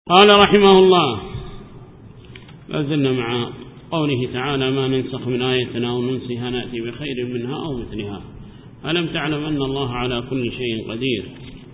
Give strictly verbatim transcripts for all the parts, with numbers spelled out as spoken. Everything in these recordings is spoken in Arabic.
قال رحمه الله: لازلنا مع قوله تعالى: ما ننسخ من آية أو ننسها نأتي بخير منها أو مثلها. ألم تعلم أن الله على كل شيء قدير.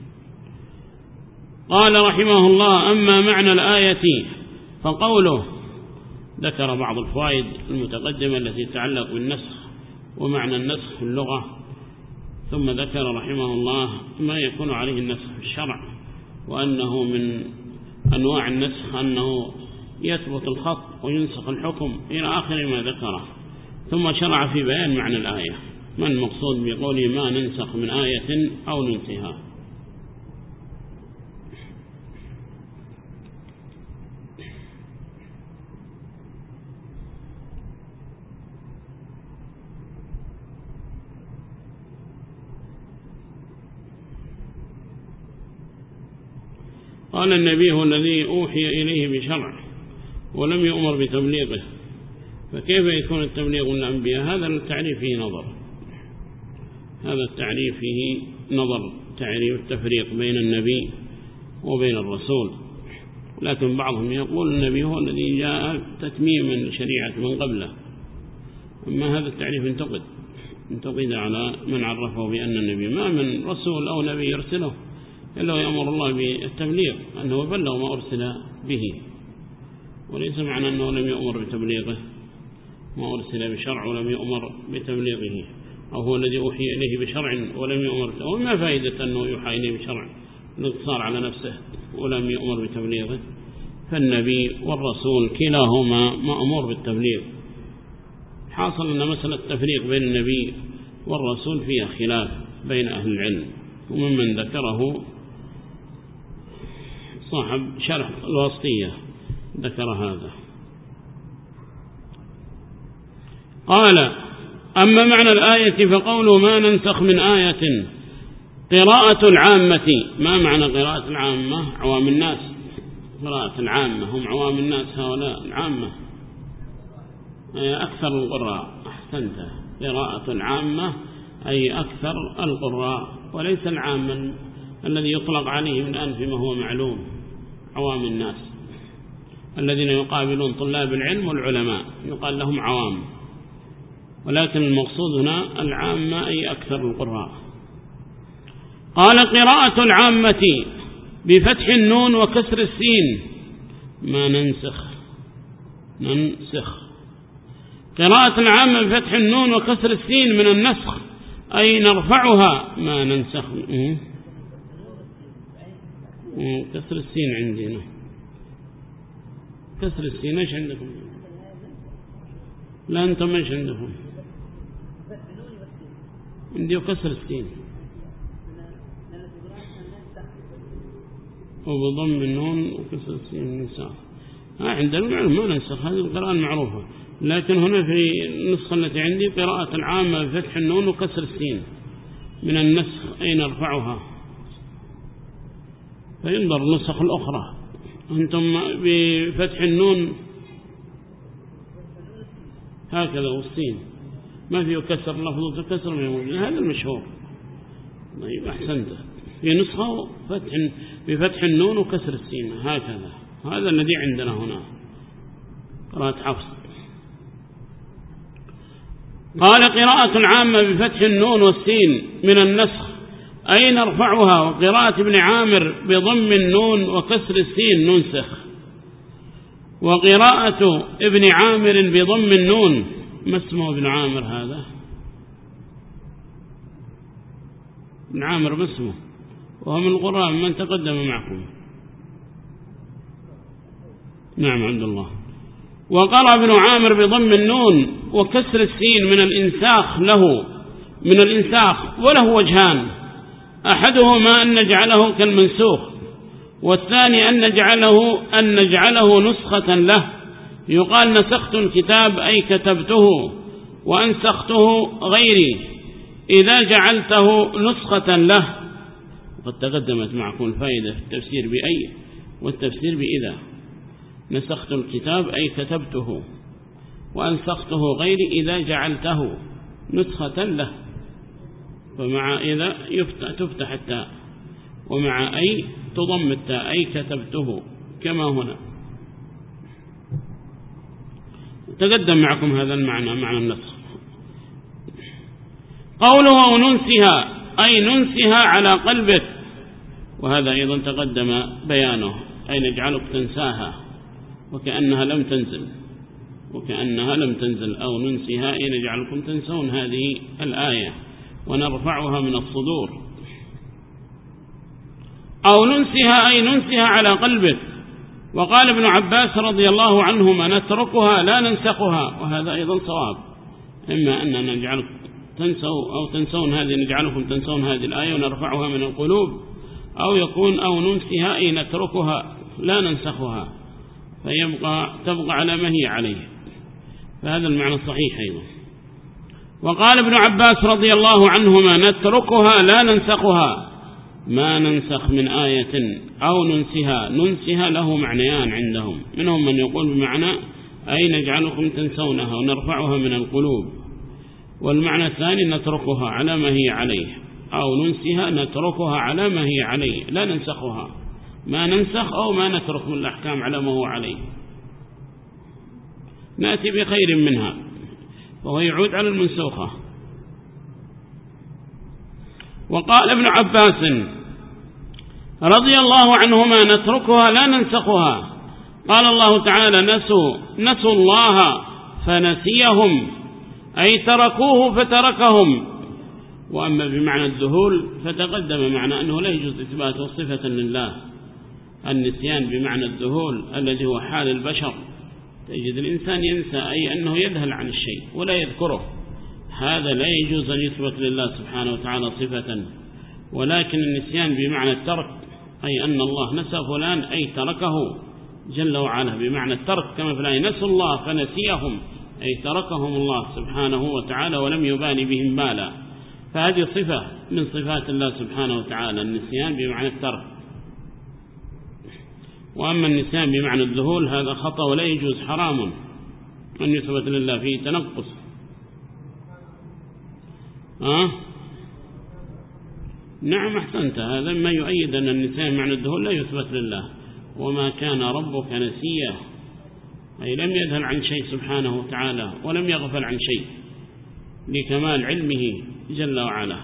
قال رحمه الله: أما معنى الآية فقوله، ذكر بعض الفوائد المتقدمة التي تتعلق بالنسخ ومعنى النسخ في اللغة، ثم ذكر رحمه الله ما يكون عليه النسخ في الشرع، وأنه من أنواع النسخ أنه يثبت الخط وينسخ الحكم إلى آخر ما ذكره. ثم شرع في بيان معنى الآية، ما المقصود بقوله ما ننسخ من آية أو ننسها. قال: النبي هو الذي أوحي إليه بشرع ولم يؤمر بتبليغه، فكيف يكون التبليغ من الأنبياء؟ هذا التعريف فيه نظر، هذا التعريف فيه نظر، تعريف التفريق بين النبي وبين الرسول. لكن بعضهم يقول النبي هو الذي جاء تتميما لشريعة من قبله، أما هذا التعريف انتقد انتقد على من عرفه بأن النبي ما من رسول أو نبي يرسله إلا ويأمر الله بالتبليغ، أنه بلغ ما أرسل به، وليس معنى أنه لم يؤمر بتبليغه، ما أرسل بشرع ولم يؤمر بتبليغه، أو هو الذي أوحي إليه بشرع ولم يؤمر. وما فائدة أنه يوحى إليه بشرع الاقتصار على نفسه ولم يؤمر بتبليغه؟ فالنبي والرسول كلاهما مأمور بالتبليغ. حاصل أن مسألة التفريق بين النبي والرسول فيها خلاف بين أهل العلم، وممن ذكره صاحب شرح الواسطية ذكر هذا. قال: أما معنى الآية فقوله ما ننسخ من آية قراءة العامة. ما معنى قراءة العامة؟ عوام الناس. قراءة العامة هم عوام الناس، هؤلاء العامة أكثر القراء. أحسنت، قراءة العامة أي أكثر القراء، وليس العام الذي يطلق عليه من الآن فيما هو معلوم، عوام الناس الذين يقابلون طلاب العلم والعلماء يقال لهم عوام، ولكن المقصود هنا العامة أي أكثر القراء. قال: قراءة العامة بفتح النون وكسر السين. ما ننسخ ننسخ قراءة العامة بفتح النون وكسر السين من النسخ أي نرفعها. ما ننسخ كسر السين عندنا، كسر السين ايش عندكم؟ لا أنتم ايش عندكم؟ عندي كسر السين وبضم النون وكسر السين النساء. ها عندنا المعلوم ما ننسخ، هذه القراءة المعروفة، لكن هنا في النسخة التي عندي قراءة العامة بفتح النون وكسر السين من النسخ أي نرفعها، فينظر النسخ الأخرى. أنتم بفتح النون هكذا والسين ما فيه كسر، لفظة كسر من موجود، هذا المشهور. طيب أحسنت، في نسخة فتح بفتح النون وكسر السين هكذا، هذا الذي عندنا هنا قراءة حفص. قال: قراءة عامة بفتح النون والسين من النسخ أي نرفعها، وقراءة ابن عامر بضم النون وكسر السين ننسخ، وقراءة ابن عامر بضم النون. ما اسمه ابن عامر هذا؟ ابن عامر ما اسمه، وهو من القراء من تقدم معكم. نعم عبد الله. وقرأ ابن عامر بضم النون وكسر السين من الإنساخ له من الإنساخ وله وجهان: أحدهما أن نجعله كالمنسوخ، والثاني أن نجعله أن نجعله نسخة له. يقال نسخت الكتاب أي كتبته، وأنسخته غيري إذا جعلته نسخة له. وقد تقدمت معكم الفائدة في التفسير بأي والتفسير بإذا. نسخت الكتاب أي كتبته، وأنسخته غيري إذا جعلته نسخة له، فمع إذا يفتح تفتح التاء، ومع أي تضم التاء أي كتبته كما هنا. تقدم معكم هذا المعنى، معنى النسخ. قوله وننسها أي ننسها على قلبك، وهذا أيضا تقدم بيانه، أي نجعلك تنساها وكأنها لم تنزل، وكأنها لم تنزل، أو ننسها أي نجعلكم تنسون هذه الآية ونرفعها من الصدور. أو ننسها أي ننسها على قلبك. وقال ابن عباس رضي الله عنهما نتركها لا ننسخها، وهذا أيضا صواب، إما أن نجعلك تنسوا أو تنسون هذه، نجعلكم تنسون هذه الآية ونرفعها من القلوب، أو يكون أو ننسها أي نتركها لا ننسخها فيبقى تبقى على ما هي عليه، فهذا المعنى الصحيح أيضا. وقال ابن عباس رضي الله عنهما نتركها لا ننسخها، ما ننسخ من آية أو ننسها. ننسها له معنيان عندهم، منهم من يقول بمعنى أي نجعلكم تنسونها ونرفعها من القلوب، والمعنى الثاني نتركها على ما هي عليه، أو ننسها نتركها على ما هي عليه لا ننسخها، ما ننسخ أو ما نترك من الأحكام على ما هو عليه، نأتي بخير منها، وهو يعود على المنسوخة. وقال ابن عباس رضي الله عنهما نتركها لا ننسخها. قال الله تعالى نسوا نسوا الله فنسيهم، أي تركوه فتركهم. وأما بمعنى الذهول فتقدم معنى أنه لا يجوز إثباته صفة لله. النسيان بمعنى الذهول الذي هو حال البشر، تجد الإنسان ينسى، أي أنه يذهل عن الشيء ولا يذكره، هذا لا يجوز أن يثبت لله سبحانه وتعالى صفة. ولكن النسيان بمعنى الترك، أي أن الله نسى فلان أي تركه جل وعلا بمعنى الترك، كما في الآية نسوا الله فنسيهم، أي تركهم الله سبحانه وتعالى ولم يبالي بهم بالا، فهذه صفة من صفات الله سبحانه وتعالى، النسيان بمعنى الترك. وأما النسيان بمعنى الذهول هذا خطأ ولا يجوز، حرام أن يثبت لله فيه تنقص. أه؟ نعم أحسنت، هذا ما يؤيد أن النسيان بمعنى الذهول لا يثبت لله. وما كان ربك نسيا، أي لم يذهل عن شيء سبحانه وتعالى ولم يغفل عن شيء لكمال علمه جل وعلا.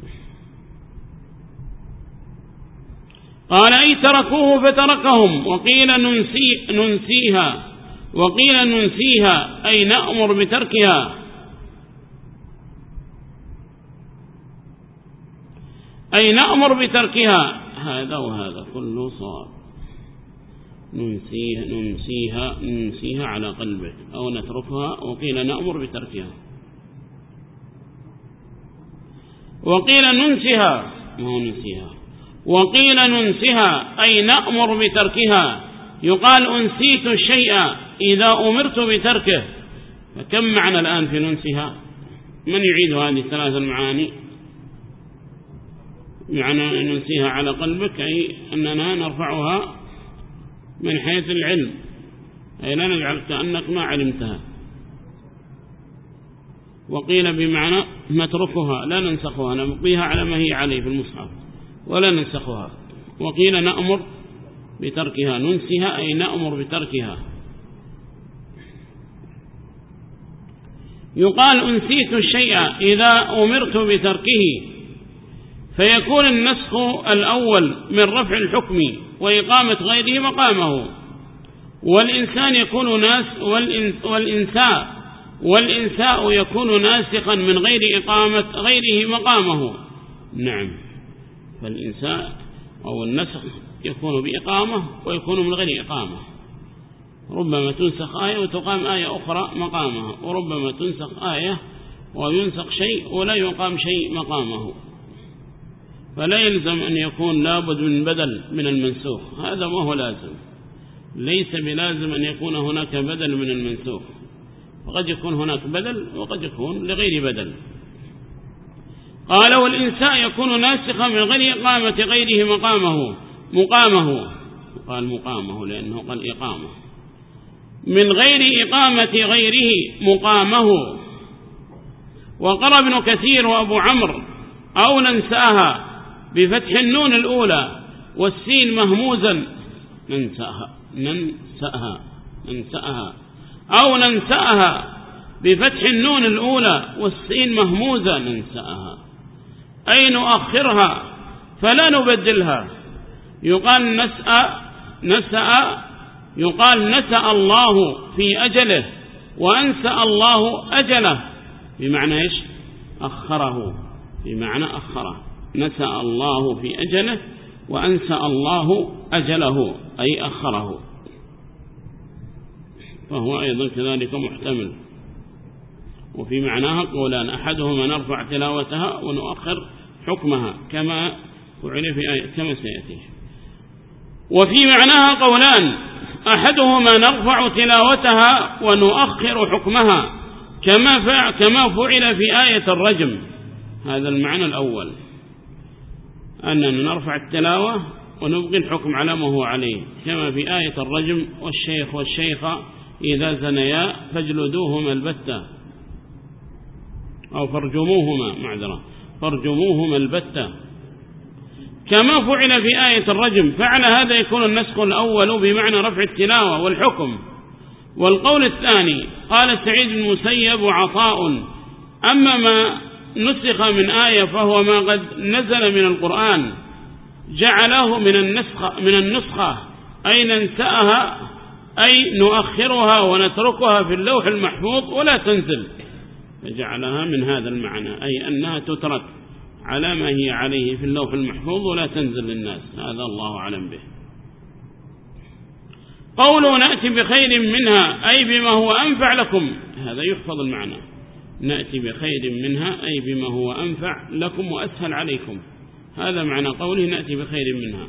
قال أي تركوه فتركهم. وقيل ننسي ننسيها وقيل ننسيها أي نأمر بتركها، أي نأمر بتركها، هذا وهذا كله صواب. ننسيها ننسيها ننسيها على قلبك أو نتركها، وقيل نأمر بتركها. وقيل ننسها ما هو ننسيها، وقيل ننسها أي نأمر بتركها. يقال أنسيت الشيء إذا أمرت بتركه، فكم معنى الآن في ننسها؟ من يعيد هذه الثلاث المعاني؟ معنى ننسيها على قلبك أي أننا نرفعها من حيث العلم، أي لا نجعل كأنك ما علمتها. وقيل بمعنى نتركها لا ننسخها، نبقيها على ما هي عليه في المصحف ولا ننسخها. وقيل نأمر بتركها، ننسها أي نأمر بتركها. يقال أنسيت الشيء إذا أمرت بتركه، فيكون النسخ الأول من رفع الحكم وإقامة غيره مقامه، والإنسان يكون ناس والإنساء والإنساء يكون ناسخا من غير إقامة غيره مقامه. نعم، فالإنساء أو النسخ يكون بإقامة ويكون من غير إقامة، ربما تنسخ آية وتقام آية أخرى مقامها، وربما تنسخ آية وينسخ شيء ولا يقام شيء مقامه، فلا يلزم أن يكون لابد من بدل من المنسوخ، هذا ما هو لازم، ليس بلازم أن يكون هناك بدل من المنسوخ، وقد يكون هناك بدل وقد يكون لغير بدل. قال والإنساء يكون ناسخا من غير إقامة غيره مقامه مقامه قال مقامه لأنه قال إقامة، من غير إقامة غيره مقامه. وقرأ ابن كثير وأبو عمرو أو ننساها بفتح النون الأولى والسين مهموزا ننسأها ننسأها ننسأها أو ننسأها بفتح النون الأولى والسين مهموزة ننسأها أي نؤخرها فلا نبدلها. يقال نسأ نسأ يقال نسأ الله في أجله وأنسأ الله أجله بمعنى إيش؟ أخره، بمعنى أخره. نسأ الله في أجله وأنسأ الله أجله أي أخره، فهو أيضا كذلك محتمل. وفي معناها قولان، أحدهما نرفع تلاوتها ونؤخر حكمها كما فعل في آية كما سيأتي. وفي معناها قولان، أحدهما نرفع تلاوتها ونؤخر حكمها كما فعل, كما فعل في آية الرجم. هذا المعنى الأول، أننا نرفع التلاوة ونبقي الحكم على ما هو عليه كما في آية الرجم: والشيخ والشيخة إذا زنيا فاجلدوهما البتة أو فرجموهما معذرة فرجموهما البتة كما فعل في آية الرجم. فعل هذا يكون النسخ الأول بمعنى رفع التلاوة والحكم. والقول الثاني قال سعيد بن المسيب وعطاء: أما ما نسخ من آية فهو ما قد نزل من القرآن جعله من النسخة من النسخة أي ننسأها أي نؤخرها ونتركها في اللوح المحفوظ ولا تنزل، فجعلها من هذا المعنى أي أنها تترك على ما هي عليه في اللوح المحفوظ ولا تنزل للناس. هذا الله أعلم به. قوله نأتي بخير منها أي بما هو أنفع لكم، هذا يحفظ المعنى. نأتي بخير منها أي بما هو أنفع لكم وأسهل عليكم، هذا معنى قوله نأتي بخير منها.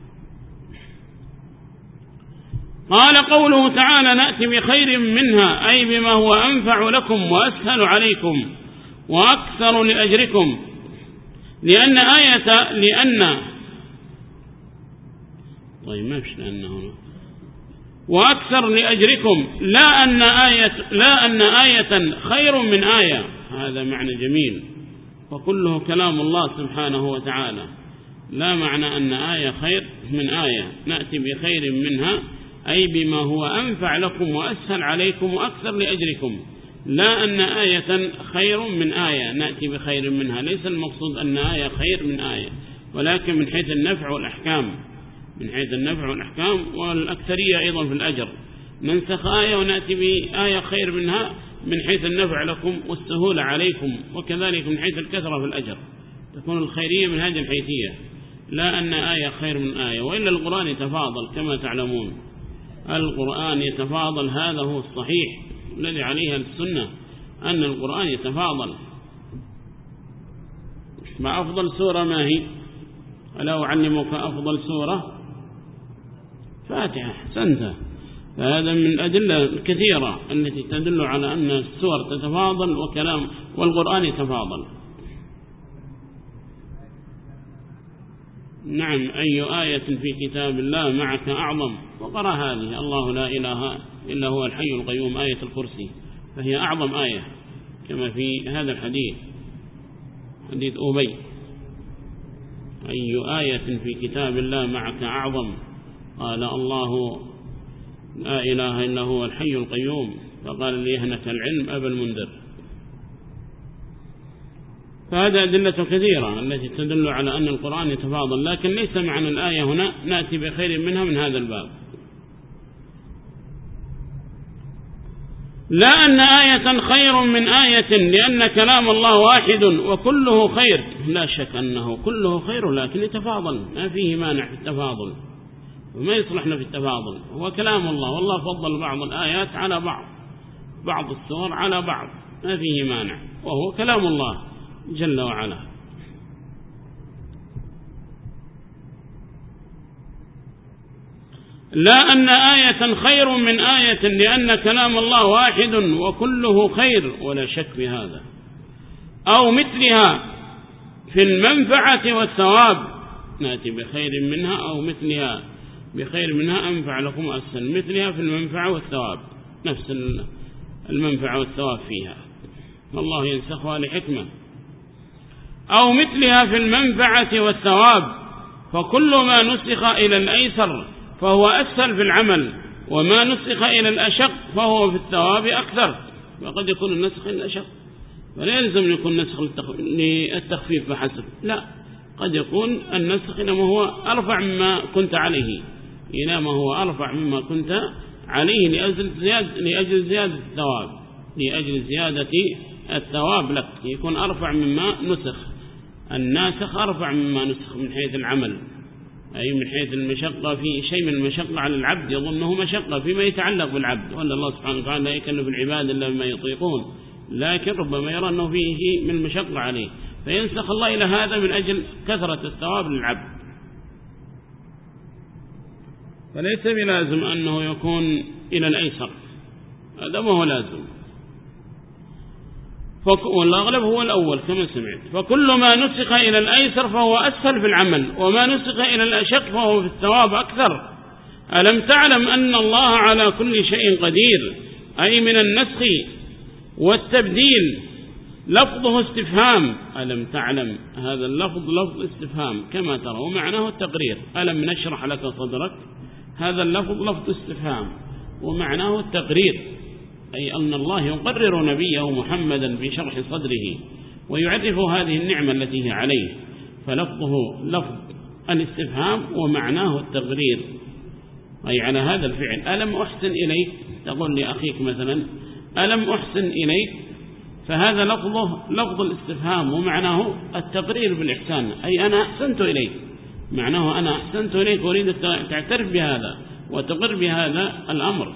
قال قوله تعالى نأتي بخير منها أي بما هو أنفع لكم وأسهل عليكم وأكثر لأجركم، لأن آية لأن طيب ما فيش لأنه هنا وأكثر لأجركم لا أن آية لا أن آية خير من آية، هذا معنى جميل وكله كلام الله سبحانه وتعالى. لا معنى أن آية خير من آية، نأتي بخير منها أي بما هو أنفع لكم وأسهل عليكم وأكثر لأجركم، لا أن آية خير من آية نأتي بخير منها. ليس المقصود أن آية خير من آية، ولكن من حيث النفع والأحكام، من حيث النفع والأحكام والأكثرية أيضا في الأجر. ننسخ آية ونأتي بآية خير منها من حيث النفع لكم والسهولة عليكم، وكذلك من حيث الكثرة في الأجر تكون الخيرية من هذه الحيثية، لا أن آية خير من آية. وإلا القرآن يتفاضل كما تعلمون، القرآن يتفاضل، هذا هو الصحيح الذي عليه السنة أن القرآن يتفاضل. ما أفضل سورة ما هي؟ ألا أعلمك أفضل سورة؟ فاتحة. أحسنت. فهذا من الأدلة الكثيرة التي تدل على أن السور تتفاضل وكلام والقرآن يتفاضل. نعم، أي آية في كتاب الله معك أعظم، وقرأ هذه الله لا إله إلا هو الحي القيوم آية الكرسي، فهي أعظم آية كما في هذا الحديث حديث أبي: أي آية في كتاب الله معك أعظم؟ قال الله لا إله إلا هو الحي القيوم، فقال ليهنك العلم أبا المنذر. فهذا أدلة كثيرة التي تدل على أن القرآن يتفاضل، لكن ليس معنى الآية هنا نأتي بخير منها من هذا الباب. لا أن آية خير من آية لأن كلام الله واحد وكله خير، لا شك أنه كله خير لكن يتفاضل، ما فيه مانع في التفاضل وما يصلحنا في التفاضل. هو كلام الله، والله فضل بعض الآيات على بعض، بعض السور على بعض، ما فيه مانع، وهو كلام الله جل وعلا. لا أن آية خير من آية لأن كلام الله واحد وكله خير، ولا شك في هذا. أو مثلها في المنفعة والثواب، نأتي بخير منها أو مثلها بخير منها أنفع لكم أسهل، مثلها في المنفعة والثواب، نفس المنفعة والثواب فيها، والله ينسخها لحكمة. أو مثلها في المنفعة والثواب، فكل ما نسخ إلى الأيسر فهو أسهل في العمل، وما نسخ إلى الأشق فهو في الثواب أكثر. وقد يكون النسخ إلى الأشق، فلا يلزم أن يكون نسخ للتخفيف فحسب، لا، قد يكون النسخ إنما هو أرفع مما كنت عليه، إنما هو أرفع مما كنت عليه لأجل زيادة, لأجل زيادة الثواب، لأجل زيادة الثواب لك يكون أرفع مما نسخ. الناسخ أرفع مما نسخ من حيث العمل، أي من حيث المشقة، في شيء من المشقة على العبد يظنه مشقة فيما يتعلق بالعبد، وأن الله سبحانه وتعالى لا يكلف العباد إلا بما يطيقون، لكن ربما يرى أنه فيه من المشقة عليه فينسخ الله إلى هذا من أجل كثرة الثواب للعبد. فليس بلازم أنه يكون إلى الأيسر، هذا ما هو لازم، والأغلب هو الأول كما سمعت. فكل ما نسخ إلى الأيسر فهو أسهل في العمل، وما نسخ إلى الأشق فهو في الثواب أكثر. ألم تعلم أن الله على كل شيء قدير، أي من النسخ والتبديل لفظه استفهام. ألم تعلم، هذا اللفظ لفظ استفهام كما ترى، ومعناه التقرير. ألم نشرح لك صدرك، هذا اللفظ لفظ استفهام ومعناه التقرير، أي أن الله يقرر نبيه محمدا في شرح صدره ويعرف هذه النعمة التي هي عليه، فلفظه لفظ الاستفهام ومعناه التقرير، أي على هذا الفعل. ألم أحسن إليك، تقول لأخيك مثلا ألم أحسن إليك، فهذا لفظه لفظ الاستفهام ومعناه التقرير بالإحسان، أي أنا أحسنت إليك، معناه أنا أحسنت إليك، أريد تعترف بهذا وتقر بهذا الأمر.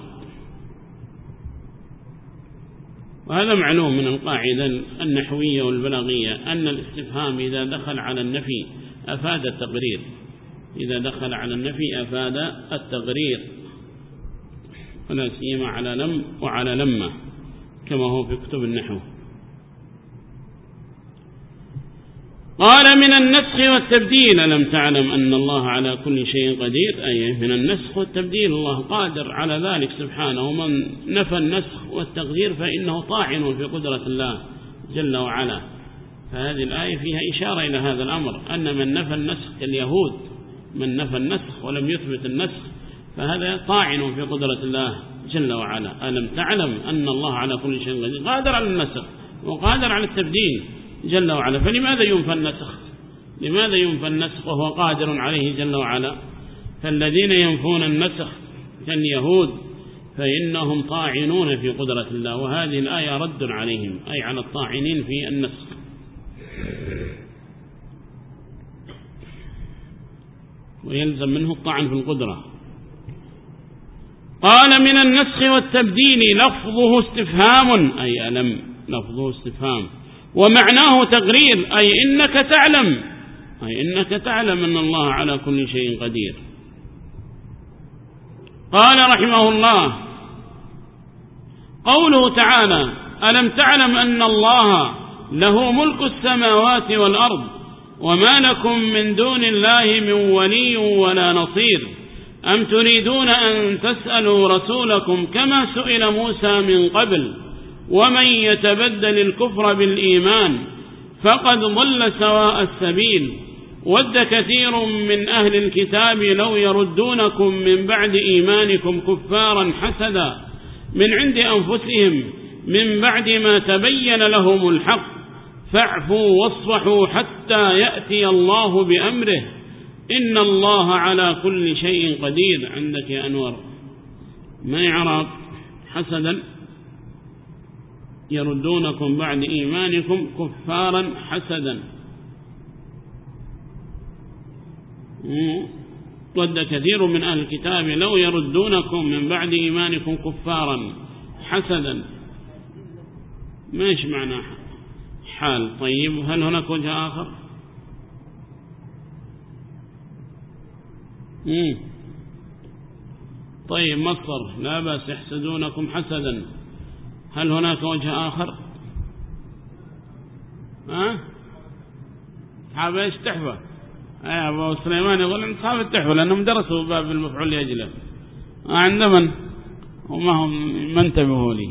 وهذا معلوم من القاعدة النحوية والبلاغية أن الاستفهام إذا دخل على النفي أفاد التقرير، إذا دخل على النفي أفاد التقرير، ولا سيما على لم وعلى لما كما هو في كتب النحو. قال من النسخ والتبديل، ألم تعلم أن الله على كل شيء قدير، أي من النسخ والتبديل الله قادر على ذلك سبحانه. ومن نفى النسخ والتغيير فإنه طاعن في قدرة الله جل وعلا. فهذه الآية فيها إشارة إلى هذا الأمر، أن من نفى النسخ كاليهود، من نفى النسخ ولم يثبت النسخ فهذا طاعن في قدرة الله جل وعلا. ألم تعلم أن الله على كل شيء قدير، قادر على النسخ وقادر على التبديل جل وعلا. فلماذا ينفى النسخ؟ لماذا ينفى النسخ وهو قادر عليه جل وعلا؟ فالذين ينفون النسخ كاليهود فإنهم طاعنون في قدرة الله، وهذه الآية رد عليهم، أي على الطاعنين في النسخ. ويلزم منه الطعن في القدرة. قال من النسخ والتبديل لفظه استفهام، أي ألم لفظه استفهام ومعناه تقرير، أي إنك تعلم، أي إنك تعلم أن الله على كل شيء قدير. قال رحمه الله قوله تعالى ألم تعلم أن الله له ملك السماوات والأرض وما لكم من دون الله من ولي ولا نصير، أم تريدون أن تسألوا رسولكم كما سئل موسى من قبل، ومن يتبدل الكفر بالإيمان فقد ضل سواء السبيل، ود كثير من أهل الكتاب لو يردونكم من بعد إيمانكم كفارا حسدا من عند أنفسهم من بعد ما تبين لهم الحق، فاعفوا واصفحوا حتى يأتي الله بأمره إن الله على كل شيء قدير. عندك يا أنور ما يعرف حسدا، يردونكم بعد إيمانكم كفارا حسدا، ود كثير من أهل الكتاب لو يردونكم من بعد إيمانكم كفارا حسدا، ماش معنى حال. طيب هل هناك وجه آخر؟ مم. طيب مصر لا بأس يحسدونكم حسدا، هل هناك وجه آخر؟ ها أصحاب إيش تحفة؟ أي أبو سليمان يقول أن أصحاب التحفة لأنهم درسوا باب المفعول لأجله. عند من؟ وما هم ما انتبهوا لي.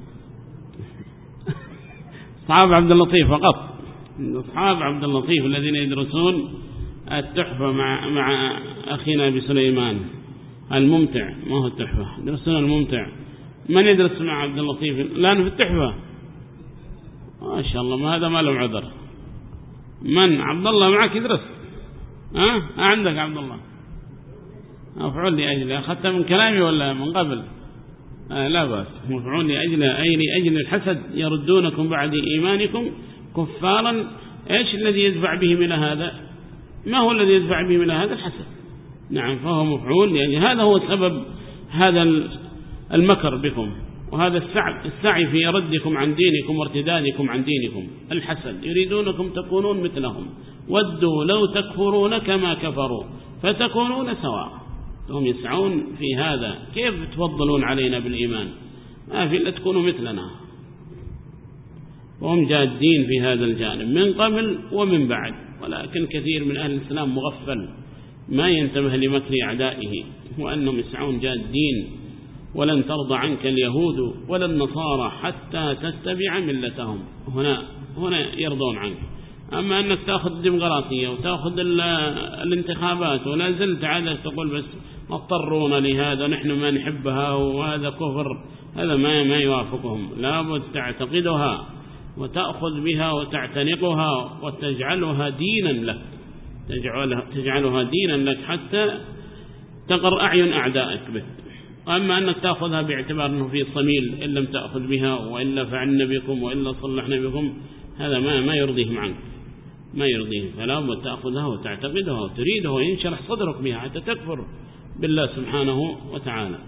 أصحاب عبد اللطيف فقط، أصحاب عبد اللطيف الذين يدرسون التحفة مع مع أخينا أبي سليمان. الممتع ما هو التحفة، درسنا الممتع. من يدرس مع عبد اللطيف الآن في التحفة؟ ما شاء الله، ما هذا ما له عذر. من عبد الله معك يدرس؟ ها أه؟ عندك عبد الله مفعول لأجله، أخذت من كلامي ولا من قبل؟ آه لا بأس. مفعول لأجله أي لأجل الحسد، يردونكم بعد إيمانكم كفارا. إيش الذي يدفع بهم إلى هذا؟ ما هو الذي يدفع بهم إلى هذا؟ الحسد. نعم، فهو مفعول لأجل هذا هو سبب هذا المكر بكم، وهذا السعي في ردكم عن دينكم وارتدادكم عن دينكم. الحسد، يريدونكم تكونون مثلهم، ودوا لو تكفرون كما كفروا فتكونون سواء. هم يسعون في هذا، كيف تفضلون علينا بالإيمان؟ ما في إلا تكونوا مثلنا. وهم جادين في هذا الجانب من قبل ومن بعد، ولكن كثير من أهل الإسلام مغفل ما ينتبه لمكر أعدائه، وأنهم يسعون جادين. ولن ترضى عنك اليهود ولا النصارى حتى تتبع ملتهم. هنا هنا يرضون عنك. أما أنك تأخذ الديمقراطية وتأخذ الانتخابات ولا زلت عادة تقول بس اضطرون لهذا، نحن ما نحبها وهذا كفر، هذا ما ما يوافقهم. لابد تعتقدها وتأخذ بها وتعتنقها وتجعلها دينا لك، تجعلها, تجعلها دينا لك حتى تقر أعين أعدائك به. أما أنك تأخذها باعتبار أنه في صميل، إن لم تأخذ بها وإلا فعلنا بكم وإلا صلحنا بكم، هذا ما ما يرضيهم عنك، ما يرضيهم. فلا بد تأخذها وتعتقدها وتريدها وينشرح صدرك بها حتى تكفر بالله سبحانه وتعالى.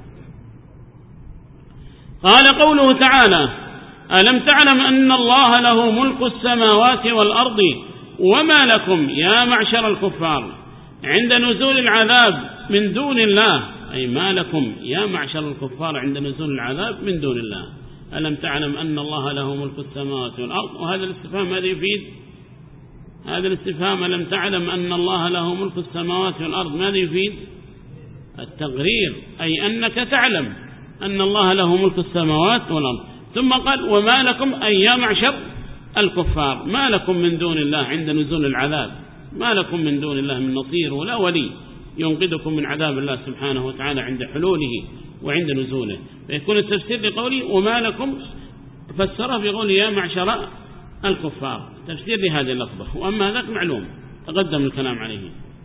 قال قوله تعالى: ألم تعلم أن الله له ملك السماوات والأرض وما لكم يا معشر الكفار عند نزول العذاب من دون الله، أي ما لكم يا معشر الكفار عند نزول العذاب من دون الله. ألم تعلم أن الله له ملك السماوات والأرض، وهذا الاستفهام ماذا يفيد؟ هذا الاستفهام ألم تعلم أن الله له ملك السماوات والأرض ماذا يفيد؟ التقرير، أي أنك تعلم أن الله له ملك السماوات والأرض. ثم قال: وما لكم أي يا معشر الكفار، ما لكم من دون الله عند نزول العذاب، ما لكم من دون الله من نصير ولا ولي ينقذكم من عذاب الله سبحانه وتعالى عند حلوله وعند نزوله. فيكون التفسير لقوله وما لكم فسره بقوله يا معشر الكفار، تفسير لهذه اللفظة. وأما ذاك معلوم تقدم الكلام عليه.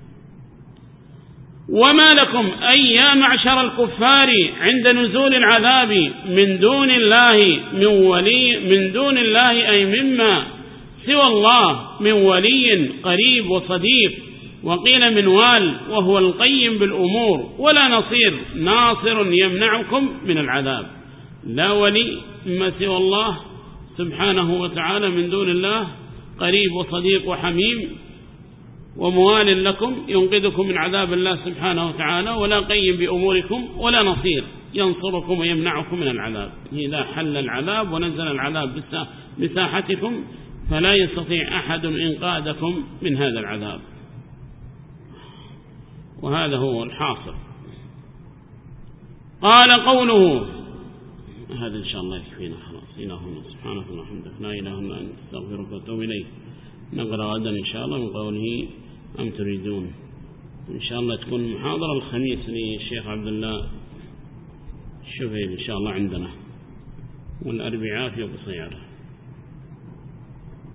وما لكم أي يا معشر الكفار عند نزول العذاب من دون الله من ولي، من دون الله أي مما سوى الله، من ولي قريب وصديق، وقيل من وال وهو القيم بالأمور، ولا نصير ناصر يمنعكم من العذاب. لا ولي مما سوى الله سبحانه وتعالى من دون الله، قريب وصديق وحميم وموال لكم ينقذكم من عذاب الله سبحانه وتعالى، ولا قيم بأموركم، ولا نصير ينصركم ويمنعكم من العذاب. إذا حل العذاب ونزل العذاب بساحتكم فلا يستطيع أحد إنقاذكم من هذا العذاب. وهذا هو الحاصل. قال قوله، هذا إن شاء الله يكفينا خلاص. إلهنا سبحانه وحمدك لا إله إلا أنت استغفرك وأتوب إليك. نقرأ غدا إن شاء الله من قوله أم تريدون. إن شاء الله تكون محاضرة الخميس للشيخ عبد الله الشفيل إن شاء الله عندنا، والأربعاء في قصير.